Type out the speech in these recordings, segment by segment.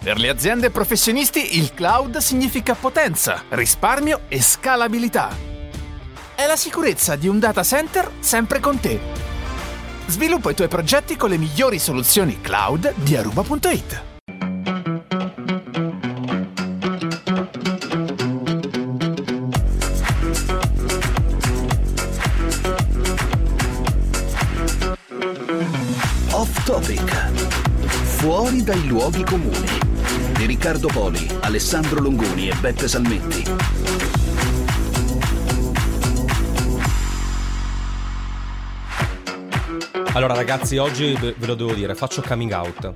Per le aziende e professionisti il cloud significa potenza, risparmio e scalabilità. È la sicurezza di un data center sempre con te. Sviluppa i tuoi progetti con le migliori soluzioni cloud di Aruba.it. Off Topic. Fuori dai luoghi comuni. Di Riccardo Poli, Alessandro Longoni e Beppe Salmetti. Allora ragazzi, oggi ve lo devo dire, faccio coming out.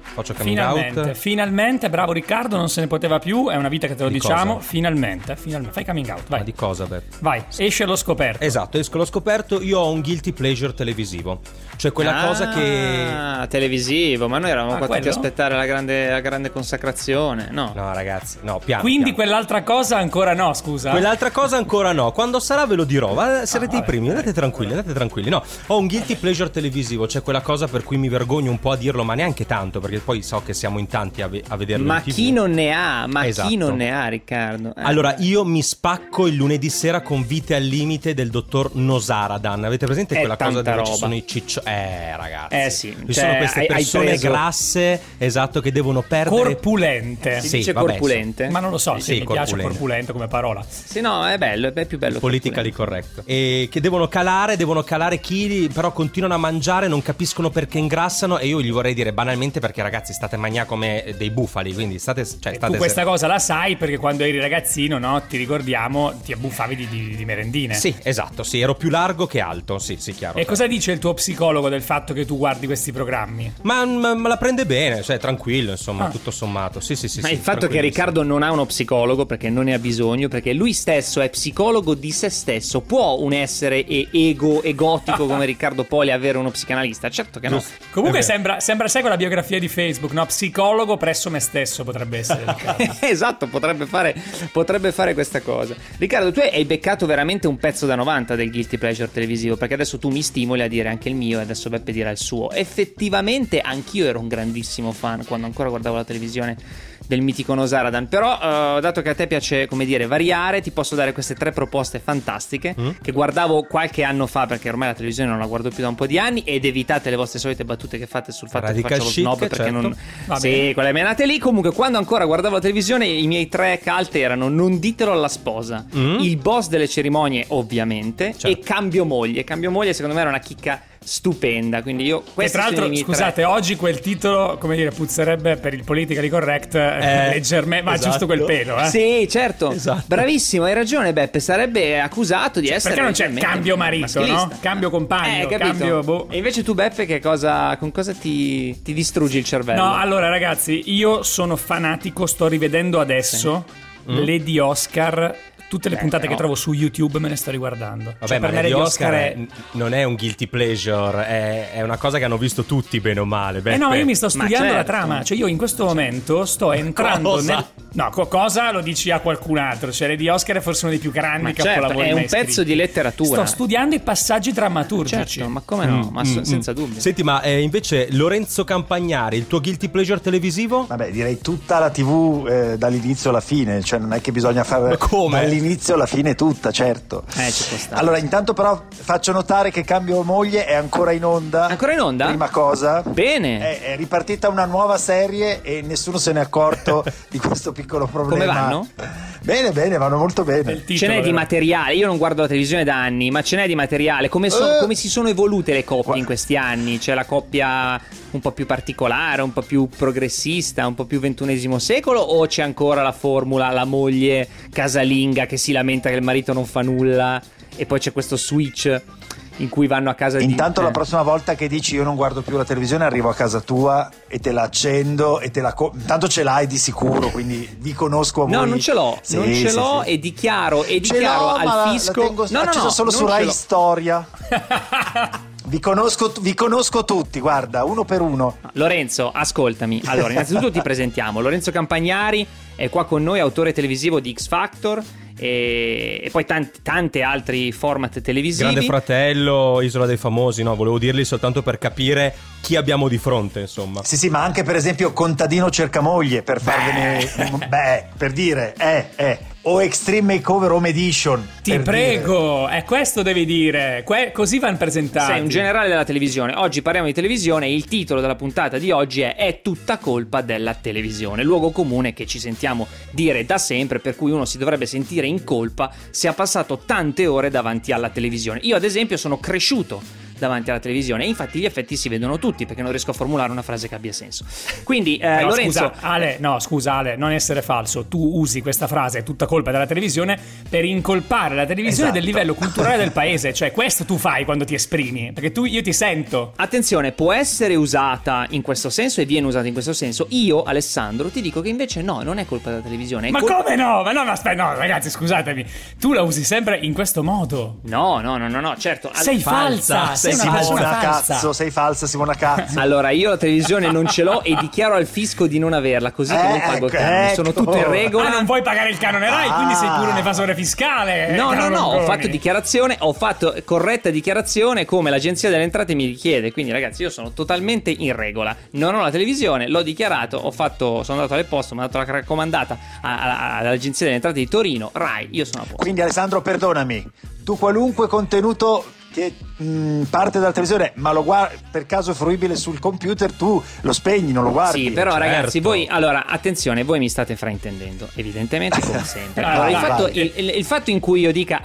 Finalmente, bravo Riccardo, non se ne poteva più, è una vita che te lo diciamo. Cosa? Finalmente, fai coming out, vai. Ma di cosa, Beppe? Vai, esce allo scoperto. Esatto, esco allo scoperto, io ho un guilty pleasure televisivo. Cioè quella cosa che... Ah, televisivo, ma noi eravamo qua tutti a quello? aspettare la grande consacrazione, no? No ragazzi, no, piano. Quindi piano. quell'altra cosa ancora no, scusa. Quell'altra cosa ancora no, quando sarà ve lo dirò. Sarete i primi, andate tranquilli. No, ho un guilty pleasure televisivo, cioè quella cosa per cui mi vergogno un po' a dirlo, ma neanche tanto, perché poi so che siamo in tanti a vederlo Ma in TV. chi non ne ha? Esatto. Chi non ne ha, Riccardo? Allora, io mi spacco il lunedì sera con Vite al limite del dottor Nosaradan. Avete presente quella cosa dove ci sono i ciccio? Ragazzi. Sì. Ci sono queste persone preso... grasse, esatto, che devono perdere. Corpulente. Si Sì, dice vabbè, corpulente? Ma non lo so, Sì, se mi piace corpulente. corpulento come parola. Sì, no, è bello, è più bello. Politically corretto. E che devono calare chili, però continuano a mangiare, non capiscono perché ingrassano. E io gli vorrei dire banalmente perché ragazzi state mangiando come dei bufali, quindi state Tu questa cosa la sai perché quando eri ragazzino, no, ti ricordiamo, ti abbuffavi di merendine. Sì, esatto, sì, ero più largo che alto, sì, chiaro. E cosa dice il tuo psicologo del fatto che tu guardi questi programmi? Ma la prende bene, cioè tranquillo, insomma, tutto sommato. Sì. Ma il fatto che Riccardo non ha uno psicologo, perché non ne ha bisogno, perché lui stesso è psicologo di se stesso. Può un essere egotico come Riccardo Poli avere uno psicanalista? Certo che no. Comunque sembra sai con la biografia di Facebook, no? Psicologo presso me stesso potrebbe essere il caso. Esatto, potrebbe fare questa cosa. Riccardo, tu hai beccato veramente un pezzo da 90 del guilty pleasure televisivo, perché adesso tu mi stimoli a dire anche il mio e adesso Beppe dirà il suo. Effettivamente anch'io ero un grandissimo fan quando ancora guardavo la televisione del mitico Nosaradan, però dato che a te piace, come dire, variare, ti posso dare queste 3 proposte fantastiche che guardavo qualche anno fa, perché ormai la televisione non la guardo più da un po' di anni, ed evitate le vostre solite battute che fate sul fatto Radical che faccio lo chic, snob, perché certo. non... Va Sì, bene. quelle menate lì. Comunque quando ancora guardavo la televisione i miei 3 calte erano Non ditelo alla sposa, Il boss delle cerimonie ovviamente, Certo. e Cambio moglie secondo me era una chicca stupenda, quindi io E questi tra sono i l'altro, miei scusate, oggi quel titolo, come dire, puzzerebbe per il politically correct leggermente, ma esatto. giusto quel pelo, tre. Sì, certo, Esatto. bravissimo, hai ragione Beppe, sarebbe accusato di essere perché non c'è leggermente cambio marito, maschilista. no? Cambio compagno, Capito? cambio boh. E invece tu Beppe con cosa ti distruggi il cervello? No, allora ragazzi, io sono fanatico, sto rivedendo adesso Lady Oscar. Tutte le puntate però. che trovo su YouTube me ne sto riguardando. Vabbè, Cioè, ma per me Lady Lady Oscar è... non è un guilty pleasure, è una cosa che hanno visto tutti bene o male. Beppe. no, io mi sto studiando la certo. trama. Cioè io in questo momento sto entrando Cosa? nel... No, cosa lo dici a qualcun altro? Cioè Lady Oscar è forse uno dei più grandi Ma capolavori certo, è mai un pezzo scritti. di letteratura. Sto studiando i passaggi drammaturgici. Certo, ma come no? Ma senza dubbio. Senti, ma invece Lorenzo Campagnari, il tuo guilty pleasure televisivo? Vabbè, direi tutta la TV dall'inizio alla fine, cioè non è che bisogna fare Ma come? dall'inizio alla fine tutta, certo. Ci può stare. Allora, intanto però faccio notare che Cambio moglie è ancora in onda. Ancora in onda? Prima cosa. Bene. È ripartita una nuova serie e nessuno se ne è accorto di questo piccolo problema. Come vanno? Bene, vanno molto bene. Il titolo, Ce n'è di vero? materiale. Io non guardo la televisione da anni, ma ce n'è di materiale. Come si sono evolute le coppie in questi anni? C'è la coppia un po' più particolare, un po' più progressista, un po' più XXI secolo, o c'è ancora la formula, la moglie casalinga che si lamenta che il marito non fa nulla e poi c'è questo switch in cui vanno a casa Intanto la prossima volta che dici io non guardo più la televisione arrivo a casa tua e te la accendo e te la intanto ce l'hai di sicuro, quindi vi conosco a voi. No, non ce l'ho, Sì, non ce sì, l'ho sì. e dichiaro Ce l'ho, al ma fisco. la tengo accesa solo su non ce Rai l'ho. Storia. Vi conosco tutti, guarda, uno per uno. Lorenzo, ascoltami. Allora, innanzitutto ti presentiamo. Lorenzo Campagnari è qua con noi, autore televisivo di X Factor e poi tante altri format televisivi. Grande Fratello, Isola dei Famosi, no, volevo dirli soltanto per capire chi abbiamo di fronte, insomma. Sì, ma anche per esempio Contadino cerca moglie, per farvene per dire o Extreme Makeover Home Edition. Ti prego, è questo devi dire. Così vanno presentati. Sei un generale della televisione. Oggi parliamo di televisione e il titolo della puntata di oggi è tutta colpa della televisione. Luogo comune che ci sentiamo dire da sempre, per cui uno si dovrebbe sentire in colpa se ha passato tante ore davanti alla televisione. Io ad esempio sono cresciuto davanti alla televisione e infatti gli effetti si vedono tutti, perché non riesco a formulare una frase che abbia senso. Quindi Lorenzo, scusa Ale, non essere falso, tu usi questa frase tutta colpa della televisione per incolpare la televisione del livello culturale del paese, cioè questo tu fai quando ti esprimi, perché io ti sento. Attenzione, può essere usata in questo senso e viene usata in questo senso. Io, Alessandro, ti dico che invece no, non è colpa della televisione. Come no? Ma aspetta, no, ragazzi, scusatemi, tu la usi sempre in questo modo. No, certo. Sei falsa. Sei falsa, Simona Cazzo. Allora, io la televisione non ce l'ho e dichiaro al fisco di non averla, così che non pago il canone. Sono tutto in regola. Ma non puoi pagare il canone Rai, quindi sei pure un evasore fiscale. No, ho fatto dichiarazione, ho fatto corretta dichiarazione come l'Agenzia delle Entrate mi richiede. Quindi ragazzi, io sono totalmente in regola. Non ho la televisione, l'ho dichiarato, sono andato alle poste, mi ha dato la raccomandata all'Agenzia delle Entrate di Torino, Rai, io sono a posto. Quindi Alessandro, perdonami, tu qualunque contenuto che parte dalla televisione ma lo guardi, per caso è fruibile sul computer, tu lo spegni, non lo guardi. Sì, però certo. Ragazzi, voi, allora, attenzione, voi mi state fraintendendo, evidentemente, come sempre. Allora, il fatto in cui io dica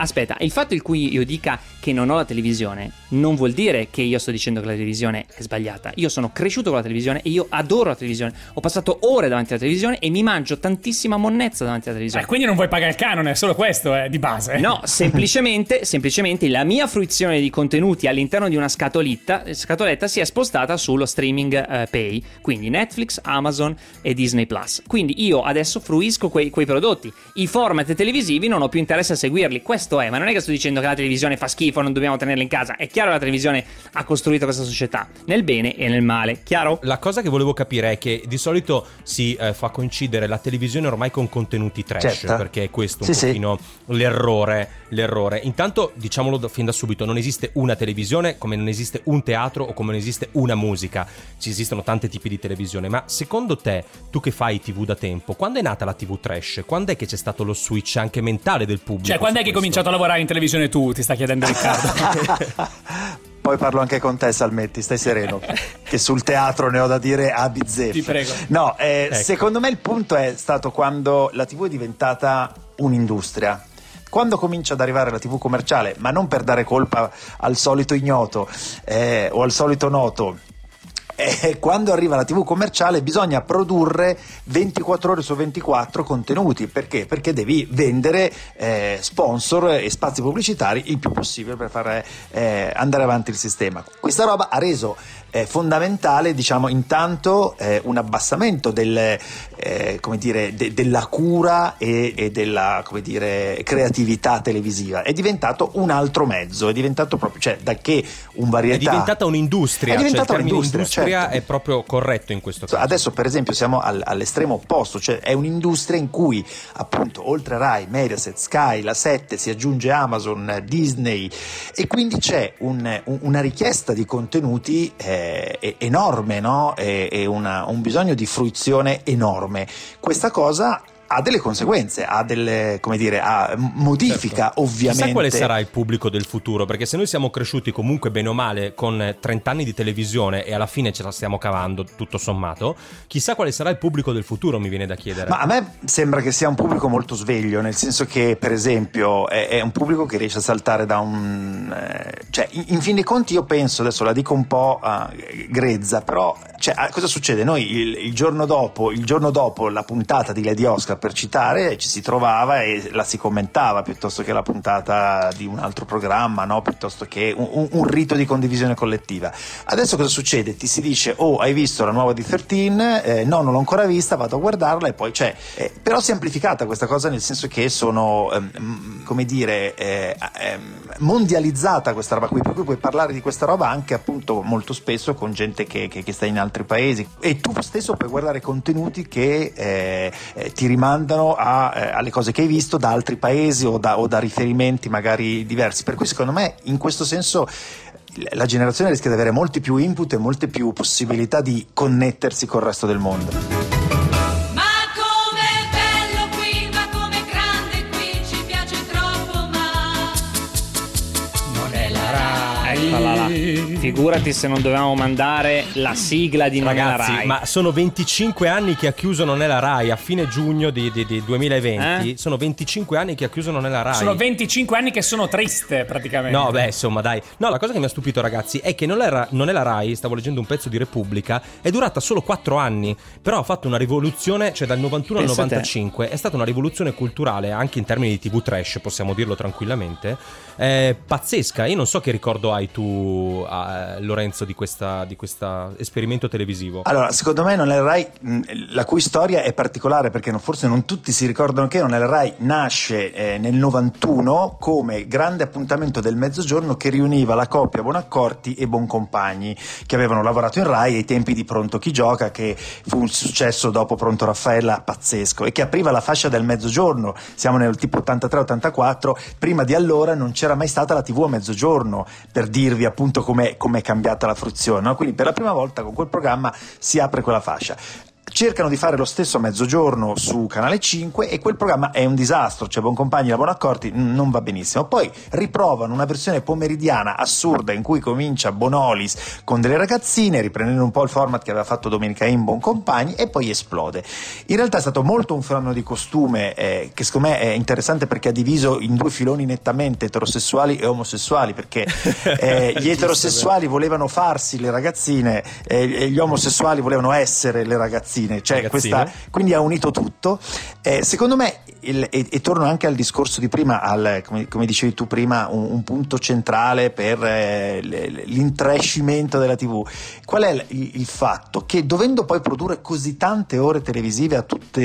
che non ho la televisione non vuol dire che io sto dicendo che la televisione è sbagliata. Io sono cresciuto con la televisione e io adoro la televisione. Ho passato ore davanti alla televisione e mi mangio tantissima monnezza davanti alla televisione. Quindi non vuoi pagare il canone, è solo questo, di base. No, semplicemente la mia fruizione di contenuti all'interno di una scatoletta si è spostata sullo streaming pay, quindi Netflix, Amazon e Disney Plus. Quindi io adesso fruisco quei prodotti. I format televisivi non ho più interesse a seguirli. Questo è, ma non è che sto dicendo che la televisione fa schifo, non dobbiamo tenerla in casa. È chiaro che la televisione ha costruito questa società nel bene e nel male, chiaro? La cosa che volevo capire è che di solito si fa coincidere la televisione ormai con contenuti trash, certo. Perché è questo un pochino l'errore. Intanto, diciamolo fin da subito, non esiste una televisione come non esiste un teatro o come non esiste una musica. Ci esistono tanti tipi di televisione, ma secondo te, tu che fai TV da tempo, quando è nata la TV trash? Quando è che c'è stato lo switch anche mentale del pubblico? Cioè, quando è che hai cominciato a lavorare in televisione tu, ti sta chiedendo Riccardo? Poi parlo anche con te, Salmetti, stai sereno, che sul teatro ne ho da dire a bizzeffe. Ti prego. No, Ecco. Secondo me il punto è stato quando la TV è diventata un'industria. Quando comincia ad arrivare la TV commerciale, ma non per dare colpa al solito ignoto o al solito noto, quando arriva la TV commerciale bisogna produrre 24 ore su 24 contenuti. Perché? Perché devi vendere sponsor e spazi pubblicitari il più possibile per far andare avanti il sistema. Questa roba ha reso fondamentale, diciamo, intanto un abbassamento della cura e della, come dire, creatività televisiva. È diventato un altro mezzo, è diventato proprio, cioè, da che un varietà è diventata un'industria, è diventata un'industria, certo. È proprio corretto in questo caso. Adesso per esempio siamo all'estremo opposto, cioè è un'industria in cui appunto oltre Rai, Mediaset, Sky, la 7 si aggiunge Amazon, Disney, e quindi c'è una richiesta di contenuti enorme, no? E un bisogno di fruizione enorme. Questa cosa ha delle conseguenze, ha delle, come dire, modifica, certo. Ovviamente. Chissà quale sarà il pubblico del futuro, perché se noi siamo cresciuti comunque bene o male con 30 anni di televisione e alla fine ce la stiamo cavando tutto sommato, chissà quale sarà il pubblico del futuro, mi viene da chiedere. Ma a me sembra che sia un pubblico molto sveglio, nel senso che per esempio è un pubblico che riesce a saltare da cioè in fin dei conti io penso, adesso la dico un po' grezza, però cioè, cosa succede? Noi il giorno dopo la puntata di Lady Oscar, per citare, ci si trovava e la si commentava piuttosto che la puntata di un altro programma, no? Piuttosto che un rito di condivisione collettiva. Adesso cosa succede? Ti si dice: oh, hai visto la nuova di 13? No, non l'ho ancora vista, vado a guardarla. E poi però si è amplificata questa cosa, nel senso che sono come dire mondializzata questa roba qui, per cui puoi parlare di questa roba anche appunto molto spesso con gente che sta in altri paesi, e tu stesso puoi guardare contenuti che ti rimangono rimandano alle cose che hai visto da altri paesi o da riferimenti magari diversi, per cui secondo me in questo senso la generazione rischia di avere molti più input e molte più possibilità di connettersi col resto del mondo. Figurati se non dovevamo mandare la sigla di Non è la Rai. Ma sono 25 anni che ha chiuso Non è la Rai a fine giugno di 2020. Sono 25 anni che ha chiuso Non è la Rai. Sono 25 anni che sono triste praticamente. No, beh, insomma, dai. No, la cosa che mi ha stupito, ragazzi, è che Non è la Rai, stavo leggendo un pezzo di Repubblica, è durata solo 4 anni, però ha fatto una rivoluzione, cioè dal 91 al 95, è stata una rivoluzione culturale anche in termini di TV trash, possiamo dirlo tranquillamente, pazzesca. Io non so che ricordo hai tu, Lorenzo, di questa esperimento televisivo. Allora, secondo me Non è la Rai, la cui storia è particolare perché forse non tutti si ricordano che Non è la Rai nasce nel 91 come grande appuntamento del mezzogiorno che riuniva la coppia Bonaccorti e Boncompagni, che avevano lavorato in Rai ai tempi di Pronto chi gioca, che fu un successo dopo Pronto Raffaella pazzesco, e che apriva la fascia del mezzogiorno. Siamo nel tipo 83-84, prima di allora non c'era mai stata la TV a mezzogiorno, per dirvi appunto com'è cambiata la fruizione, no? Quindi per la prima volta con quel programma si apre quella fascia. Cercano di fare lo stesso a mezzogiorno su Canale 5 e quel programma è un disastro, cioè Boncompagni e Bonaccorti non va benissimo. Poi riprovano una versione pomeridiana assurda in cui comincia Bonolis con delle ragazzine, riprendendo un po' il format che aveva fatto Domenica in Boncompagni, e poi esplode. In realtà è stato molto un fenomeno di costume che secondo me è interessante perché ha diviso in due filoni nettamente eterosessuali e omosessuali, perché gli eterosessuali volevano farsi le ragazzine e gli omosessuali volevano essere le ragazzine. Cioè quindi ha unito tutto. Secondo me, e torno anche al discorso di prima, come dicevi tu prima, un punto centrale per l'intrescimento della TV. Qual è il fatto? Che dovendo poi produrre così tante ore televisive a tutti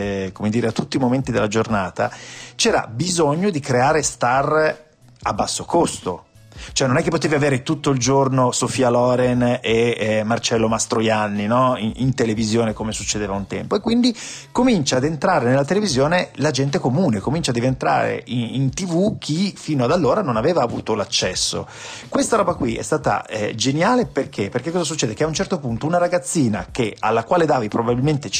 i momenti della giornata, c'era bisogno di creare star a basso costo. Cioè non è che potevi avere tutto il giorno Sofia Loren e Marcello Mastroianni, no? in televisione come succedeva un tempo, e quindi comincia ad entrare nella televisione la gente comune, comincia a diventare in TV chi fino ad allora non aveva avuto l'accesso. Questa roba qui è stata geniale perché cosa succede? Che a un certo punto una ragazzina alla quale davi probabilmente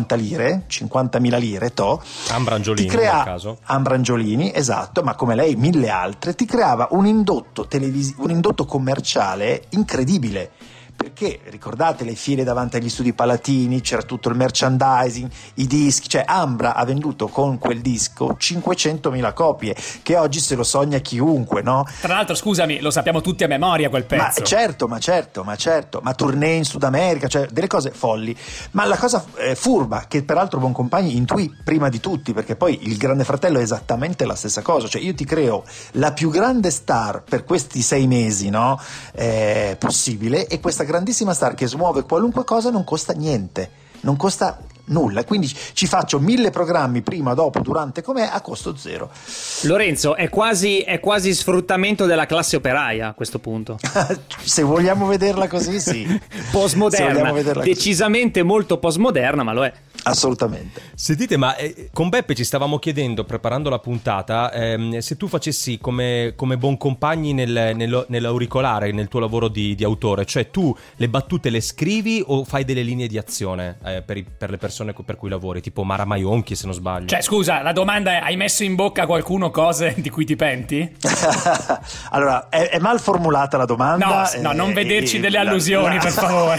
50.000 lire Ambrangiolini, ti crea, nel caso Ambrangiolini, esatto, ma come lei mille altre, ti creava un indotto commerciale incredibile, perché ricordate le file davanti agli studi Palatini, c'era tutto il merchandising, i dischi, cioè Ambra ha venduto con quel disco 500.000 copie, che oggi se lo sogna chiunque, no? Tra l'altro, scusami, lo sappiamo tutti a memoria quel pezzo. Ma certo, ma tournée in Sud America, cioè delle cose folli. Ma la cosa furba, che peraltro Boncompagni intuì prima di tutti, perché poi il Grande Fratello è esattamente la stessa cosa, cioè io ti creo la più grande star per questi 6 mesi, no? Possibile, e questa grandissima star che smuove qualunque cosa non costa niente, non costa nulla, quindi ci faccio 1000 programmi prima, dopo, durante, com'è, a costo zero. Lorenzo, è quasi sfruttamento della classe operaia a questo punto. Se vogliamo vederla così, sì. Postmoderna, decisamente così. Molto postmoderna, ma lo è. Assolutamente. Sentite, ma con Beppe ci stavamo chiedendo, preparando la puntata, se tu facessi come Boncompagni nell'auricolare, nel tuo lavoro di autore, cioè tu le battute le scrivi o fai delle linee di azione per le persone per cui lavori, tipo Mara Maionchi, se non sbaglio. Cioè, scusa, la domanda è: hai messo in bocca a qualcuno cose di cui ti penti? Allora, è mal formulata la domanda. No, non vederci delle allusioni, per favore.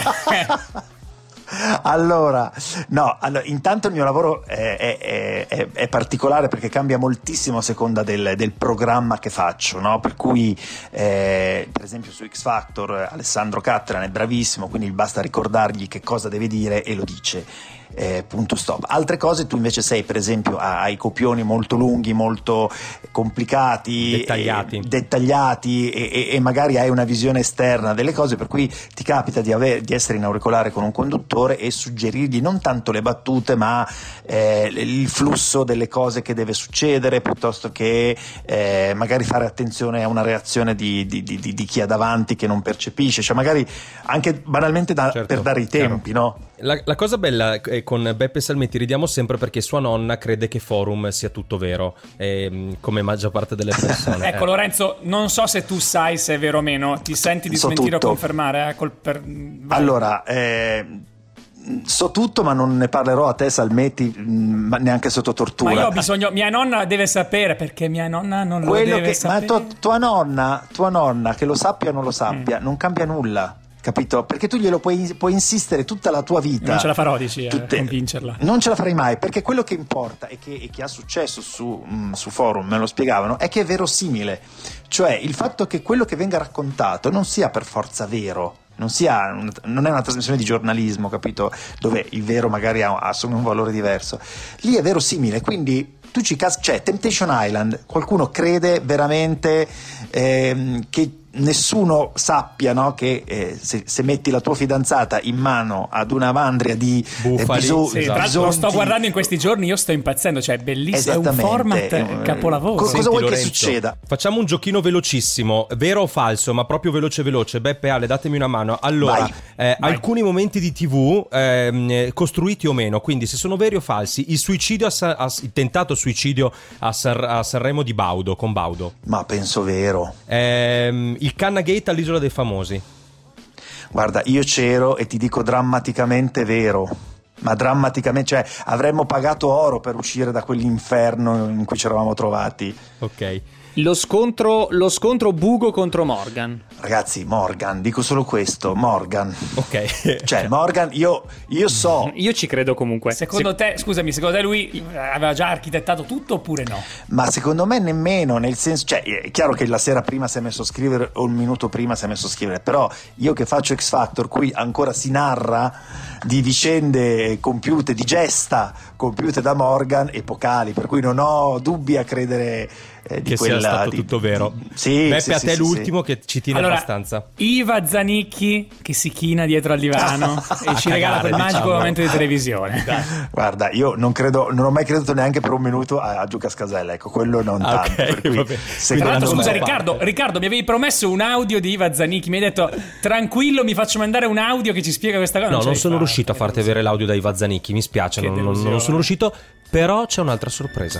Allora, intanto il mio lavoro è particolare perché cambia moltissimo a seconda del programma che faccio, no? Per cui per esempio su X Factor Alessandro Cattelan è bravissimo, quindi basta ricordargli che cosa deve dire e lo dice. Punto stop. Altre cose tu invece sei, per esempio, hai copioni molto lunghi, molto complicati, dettagliati e magari hai una visione esterna delle cose, per cui ti capita di essere in auricolare con un conduttore e suggerirgli non tanto le battute ma il flusso delle cose che deve succedere, piuttosto che magari fare attenzione a una reazione di chi ha davanti che non percepisce, cioè magari anche banalmente per dare i tempi, no? La cosa bella è con Beppe Salmetti ridiamo sempre perché sua nonna crede che Forum sia tutto vero, come maggior parte delle persone. Ecco Lorenzo, non so se tu sai se è vero o meno, ti senti di smentire o confermare? Allora, so tutto, ma non ne parlerò a te, Salmetti, neanche sotto tortura. Ma io ho bisogno, mia nonna deve sapere, perché mia nonna non lo deve sapere. Ma tua nonna, che lo sappia o non lo sappia, non cambia nulla. Capito? Perché tu glielo puoi insistere tutta la tua vita. Non ce la farò, dici, a convincerla. Non ce la farai mai, perché quello che importa e che ha successo su Forum, me lo spiegavano, è che è verosimile. Cioè il fatto che quello che venga raccontato non sia per forza vero. Non è una trasmissione di giornalismo, capito? Dove il vero magari assume un valore diverso. Lì è verosimile, quindi tu cioè Temptation Island, qualcuno crede veramente che nessuno sappia, no, che se metti la tua fidanzata in mano ad una mandria di bufali, lo sto guardando in questi giorni, io sto impazzendo, cioè è bellissimo, è un format capolavoro. Cosa vuoi Lorenzo, che succeda? Facciamo un giochino velocissimo, vero o falso, ma proprio veloce. Beppe, Ale, datemi una mano. Allora, alcuni momenti di TV costruiti o meno, quindi se sono veri o falsi. Il suicidio il tentato suicidio a Sanremo di Baudo, con Baudo. Ma penso vero. Il Cannagate all'Isola dei Famosi. Guarda, io c'ero e ti dico drammaticamente vero. Ma drammaticamente, cioè avremmo pagato oro per uscire da quell'inferno in cui ci eravamo trovati. Ok. Lo scontro Bugo contro Morgan. Ragazzi, Morgan, dico solo questo, Morgan. Ok. Cioè, Morgan, io so. Io ci credo comunque. Secondo te lui aveva già architettato tutto oppure no? Ma secondo me nemmeno, nel senso, cioè è chiaro che la sera prima si è messo a scrivere o un minuto prima si è messo a scrivere, però io che faccio X Factor, qui ancora si narra di vicende compiute, di gesta compiute da Morgan epocali, per cui non ho dubbi a credere che sia stato tutto vero. Sì, Beppe, a te sì, l'ultimo che ci tiene abbastanza. Iva Zanicchi che si china dietro al divano e ci regala quel magico momento di televisione. Guarda, io non ho mai creduto neanche per un minuto a Giuca Scasella, ecco, quello non tanto. Per cui, tra l'altro, scusa Riccardo, mi avevi promesso un audio di Iva Zanicchi, mi hai detto tranquillo, mi faccio mandare un audio che ci spiega questa cosa. No, non sono riuscito a farti avere l'audio da Iva Zanicchi, mi spiace, non sono riuscito, però c'è un'altra sorpresa.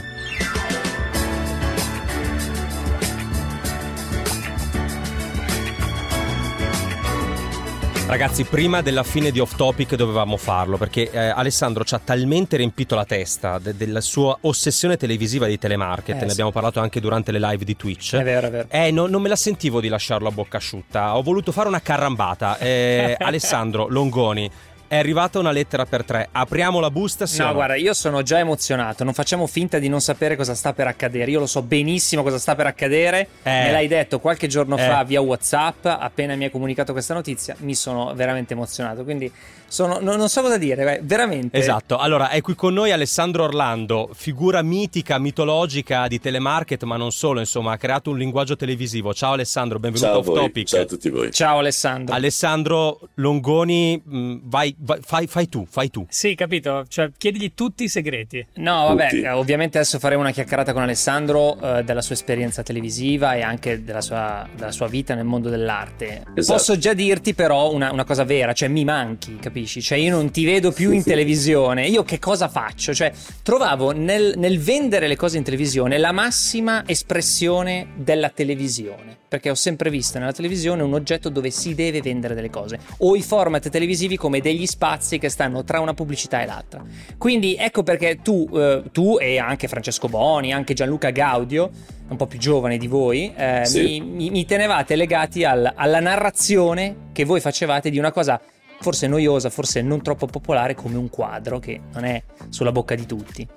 Ragazzi, prima della fine di Off Topic dovevamo farlo, perché Alessandro ci ha talmente riempito la testa della sua ossessione televisiva di telemarket, ne abbiamo parlato anche durante le live di Twitch. È vero. Non me la sentivo di lasciarlo a bocca asciutta, ho voluto fare una carrambata. Alessandro Longoni, è arrivata una lettera per 3. Apriamo la busta? Sì, no, guarda, io sono già emozionato. Non facciamo finta di non sapere cosa sta per accadere. Io lo so benissimo cosa sta per accadere. Me l'hai detto qualche giorno fa via WhatsApp. Appena mi hai comunicato questa notizia, mi sono veramente emozionato. Quindi non so cosa dire, veramente. Esatto. Allora, è qui con noi Alessandro Orlando, figura mitica, mitologica di telemarket, ma non solo. Insomma, ha creato un linguaggio televisivo. Ciao Alessandro, benvenuto a Off Topic. Ciao a tutti voi. Ciao Alessandro. Alessandro Longoni, fai tu. Sì, capito, cioè chiedigli tutti i segreti. No, vabbè, ovviamente adesso faremo una chiacchierata con Alessandro della sua esperienza televisiva e anche della sua vita nel mondo dell'arte. Esatto. Posso già dirti però una cosa vera, cioè mi manchi, capisci? Cioè io non ti vedo più in televisione. Io che cosa faccio? Cioè trovavo nel vendere le cose in televisione la massima espressione della televisione, perché ho sempre visto nella televisione un oggetto dove si deve vendere delle cose, o i format televisivi come degli spazi che stanno tra una pubblicità e l'altra. Quindi ecco perché tu e anche Francesco Boni, anche Gianluca Gaudio, un po' più giovane di voi, sì, mi tenevate legati alla narrazione che voi facevate di una cosa forse noiosa, forse non troppo popolare, come un quadro che non è sulla bocca di tutti.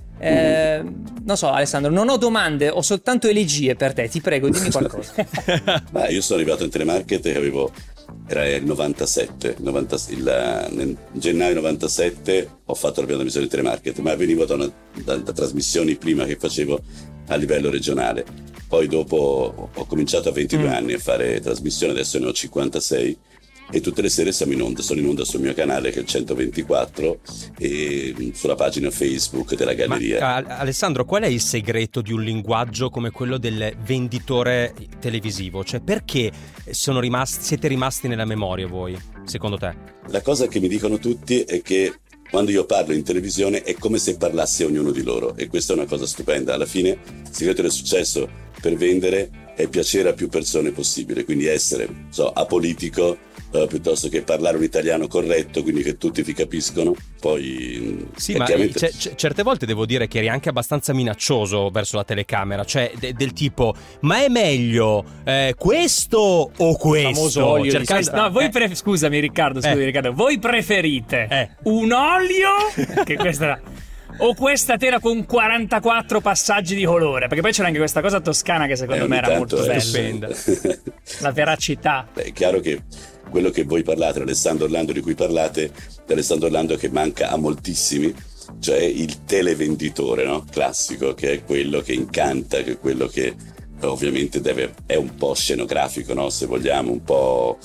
Non so, Alessandro, non ho domande, ho soltanto elegie per te, ti prego, dimmi qualcosa. Ma io sono arrivato in telemarket e era il 97, nel gennaio 97 ho fatto la prima trasmissione di telemarket, ma venivo da trasmissioni prima che facevo a livello regionale. Poi dopo ho cominciato a 22 anni a fare trasmissioni, adesso ne ho 56 e tutte le sere sono in onda sul mio canale che è il 124 e sulla pagina Facebook della Galleria. Ma, Alessandro, qual è il segreto di un linguaggio come quello del venditore televisivo? Cioè perché siete rimasti nella memoria voi? secondo te? La cosa che mi dicono tutti è che quando io parlo in televisione è come se parlassi a ognuno di loro, e questa è una cosa stupenda. Alla fine il segreto del successo per vendere è piacere a più persone possibile, quindi essere apolitico, piuttosto che parlare un italiano corretto, quindi che tutti vi capiscono. Poi sì, ma chiaramente... certe volte devo dire che eri anche abbastanza minaccioso verso la telecamera, cioè del tipo, ma è meglio questo o questo? Il famoso olio di No, voi scusami Riccardo, voi preferite un olio che questa era, o questa tela con 44 passaggi di colore? Perché poi c'era anche questa cosa toscana che secondo me era molto bella. La veracità. Beh, è chiaro che quello che voi parlate, Alessandro Orlando di cui parlate, è Alessandro Orlando che manca a moltissimi, cioè il televenditore, no? Classico, che è quello che incanta, che è quello che ovviamente è un po' scenografico, no? Se vogliamo, un po'...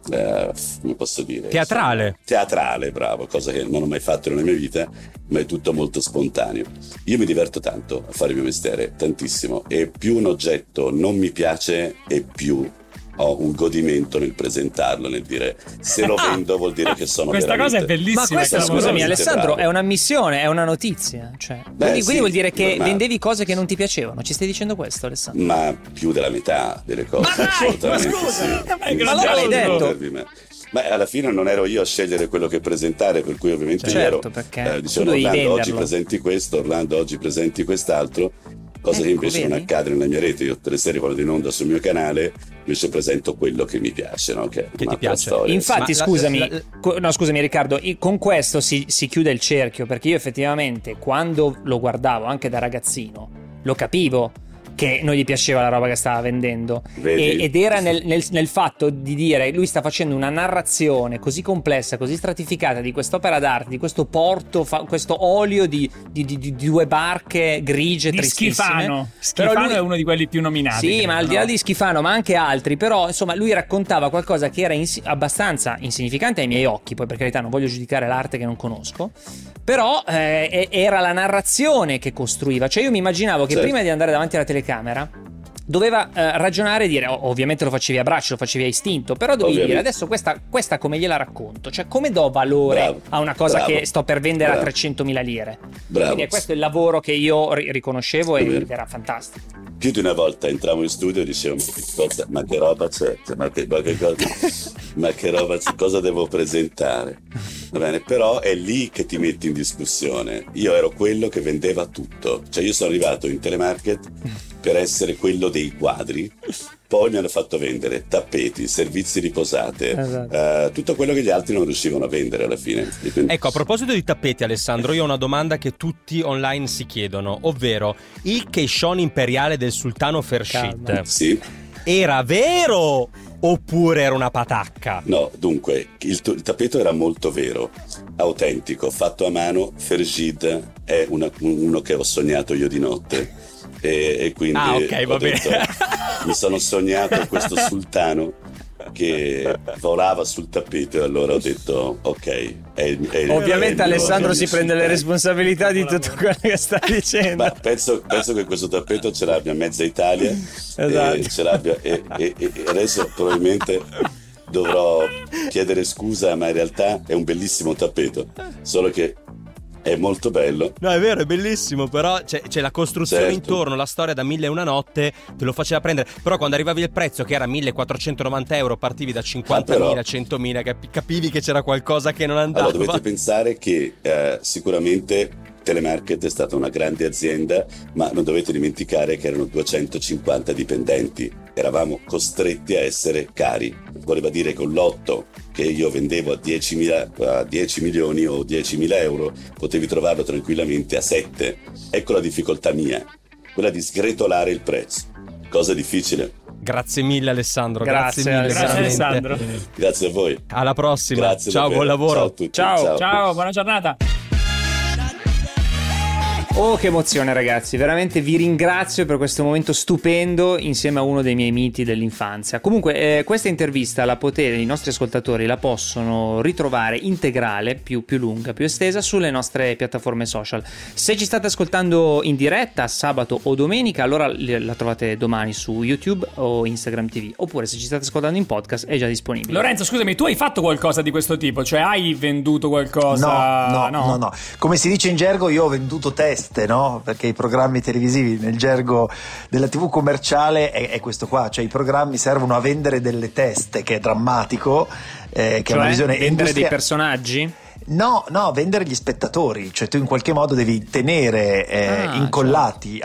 come posso dire? Teatrale, bravo, cosa che non ho mai fatto nella mia vita, ma è tutto molto spontaneo. Io mi diverto tanto a fare il mio mestiere, tantissimo, e più un oggetto non mi piace e più ho un godimento nel presentarlo, nel dire se lo vendo vuol dire che sono questa veramente... cosa è bellissima. Ma questa, scusami Alessandro, bravo. È una missione, è una notizia, cioè. Quindi vuol dire che vendevi cose che non ti piacevano. Ci stai dicendo questo, Alessandro? Ma più della metà delle cose. Ma scusa, ma allora l'hai detto? Ma alla fine non ero io a scegliere quello che presentare, per cui ovviamente certo, io perché dicevo Orlando oggi presenti questo, Orlando oggi presenti quest'altro, cosa che invece non accade nella mia rete. Io tutte le sere quando vado in onda sul mio canale invece presento quello che mi piace, no? Che ti piace. Storia. Infatti scusami Riccardo, con questo si chiude il cerchio, perché io effettivamente quando lo guardavo anche da ragazzino lo capivo che non gli piaceva la roba che stava vendendo, ed era nel fatto di dire lui sta facendo una narrazione così complessa, così stratificata di quest'opera d'arte, di questo porto, questo olio di due barche grigie, di tristissime. Schifano è uno di quelli più nominati. Sì, ma al di là di Schifano, ma anche altri, però insomma lui raccontava qualcosa che era abbastanza insignificante ai miei occhi, poi per carità non voglio giudicare l'arte che non conosco, però era la narrazione che costruiva. Cioè io mi immaginavo che prima di andare davanti alla telecamera doveva ragionare e dire, ovviamente lo facevi a braccio, lo facevi a istinto, però dovevi dire adesso questa come gliela racconto, cioè come do valore a una cosa che sto per vendere a 300.000 lire. Quindi questo è il lavoro che io riconoscevo ed era fantastico. Più di una volta entravo in studio e dicevo ma che roba c'è, ma che roba c'è, cosa devo presentare, va bene? Però è lì che ti metti in discussione. Io ero quello che vendeva tutto, cioè io sono arrivato in telemarket per essere quello dei quadri, poi mi hanno fatto vendere tappeti, servizi di posate, tutto quello che gli altri non riuscivano a vendere alla fine. Quindi... Ecco, a proposito di tappeti, Alessandro, io ho una domanda che tutti online si chiedono, ovvero il Keishon imperiale del sultano Fershid era vero oppure era una patacca? No, dunque, il tappeto era molto vero, autentico, fatto a mano. Fershid è uno che ho sognato io di notte. E quindi va bene. Mi sono sognato questo sultano che volava sul tappeto, e allora ho detto ok, ovviamente Alessandro si prende le responsabilità di tutto quello che sta dicendo. Ma penso che questo tappeto ce l'abbia mezza Italia, e adesso probabilmente dovrò chiedere scusa, ma in realtà è un bellissimo tappeto, solo che è molto bello. No, è vero, è bellissimo, però c'è la costruzione intorno, la storia da 1001 notte te lo faceva prendere. Però quando arrivavi il prezzo che era 1.490 euro, partivi da 50.000, 100.000, capivi che c'era qualcosa che non andava. Allora dovete pensare che sicuramente Telemarket è stata una grande azienda, ma non dovete dimenticare che erano 250 dipendenti. Eravamo costretti a essere cari. Voleva dire che un lotto che io vendevo a 10 milioni o 10.000 euro potevi trovarlo tranquillamente a 7. Ecco la difficoltà mia, quella di sgretolare il prezzo. Cosa difficile. Grazie mille Alessandro. Grazie Alessandro. Grazie a voi. Alla prossima. Grazie, ciao, buon lavoro. Ciao a tutti. Ciao, buona giornata. Oh, che emozione, ragazzi, veramente vi ringrazio per questo momento stupendo insieme a uno dei miei miti dell'infanzia. Comunque questa intervista i nostri ascoltatori la possono ritrovare integrale, più lunga, più estesa, sulle nostre piattaforme social. Se ci state ascoltando in diretta sabato o domenica, allora la trovate domani su YouTube o Instagram TV, oppure se ci state ascoltando in podcast è già disponibile. Lorenzo, scusami, tu hai fatto qualcosa di questo tipo? Cioè hai venduto qualcosa? No. Come si dice in gergo, io ho venduto teste, no? Perché i programmi televisivi nel gergo della TV commerciale è questo qua, cioè i programmi servono a vendere delle teste, che è drammatico, che è una visione vendere dei personaggi? No, vendere gli spettatori, cioè tu in qualche modo devi tenere incollati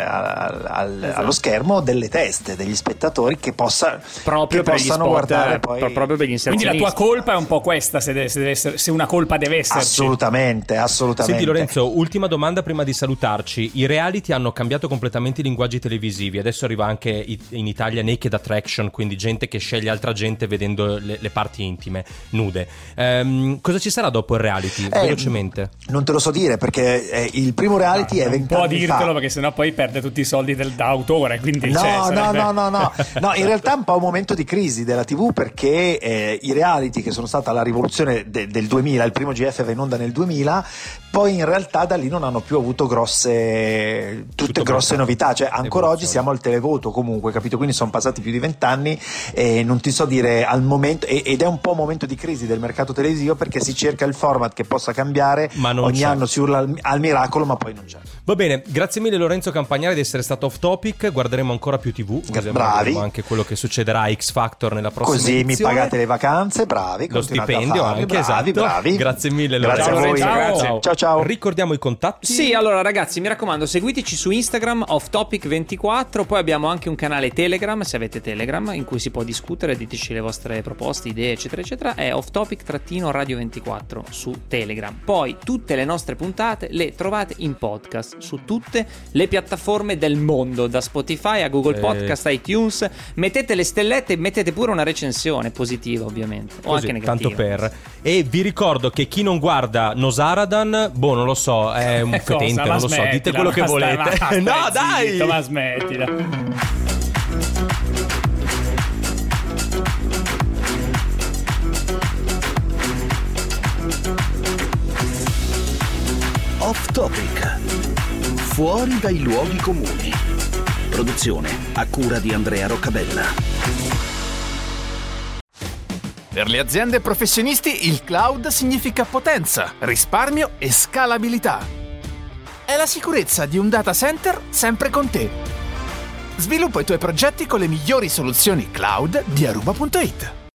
allo schermo delle teste degli spettatori che possano guardare poi. Proprio per gli inserzionisti. Quindi la tua colpa è un po' questa, se una colpa deve esserci. Assolutamente. Senti Lorenzo, ultima domanda prima di salutarci. I reality hanno cambiato completamente i linguaggi televisivi, adesso arriva anche in Italia Naked Attraction, quindi gente che sceglie altra gente vedendo le parti intime, nude. Cosa ci sarà dopo il reality? Velocemente. Non te lo so dire perché il primo reality è 20 anni fa. Non può dirtelo perché sennò poi perde tutti i soldi da autore, quindi No, in realtà è un po' un momento di crisi della TV, perché i reality, che sono stata la rivoluzione del 2000, il primo GF va in onda nel 2000, poi in realtà da lì non hanno più avuto grosse novità, cioè ancora oggi siamo al televoto comunque, capito? Quindi sono passati più di 20 anni e non ti so dire al momento, ed è un po' un momento di crisi del mercato televisivo, perché si cerca il format che possa cambiare, ogni anno si urla al miracolo, ma poi non c'è. Va bene, grazie mille Lorenzo Campagnari di essere stato off topic, guarderemo ancora più TV, bravi, anche quello che succederà a X Factor nella prossima così edizione. Mi pagate le vacanze, bravi, lo stipendio anche, bravi. Grazie mille Lorenzo. Grazie a voi. Ciao. Ricordiamo i contatti. Sì, allora ragazzi, mi raccomando, seguiteci su Instagram, offtopic24, poi abbiamo anche un canale Telegram, se avete Telegram, in cui si può discutere, diteci le vostre proposte, idee, eccetera eccetera, è offtopic-radio24 su Telegram. Poi tutte le nostre puntate le trovate in podcast su tutte le piattaforme del mondo, da Spotify a Google Podcast, iTunes. Mettete le stellette e mettete pure una recensione positiva, ovviamente, o così, anche negativa. tanto per. E vi ricordo che chi non guarda Nosaradan, non lo so, è un fetente, non lo so, dite quello che volete. No, dai! Ma smettila. Off Topic. Fuori dai luoghi comuni. Produzione a cura di Andrea Roccabella. Per le aziende e professionisti il cloud significa potenza, risparmio e scalabilità. È la sicurezza di un data center sempre con te. Sviluppa i tuoi progetti con le migliori soluzioni cloud di Aruba.it.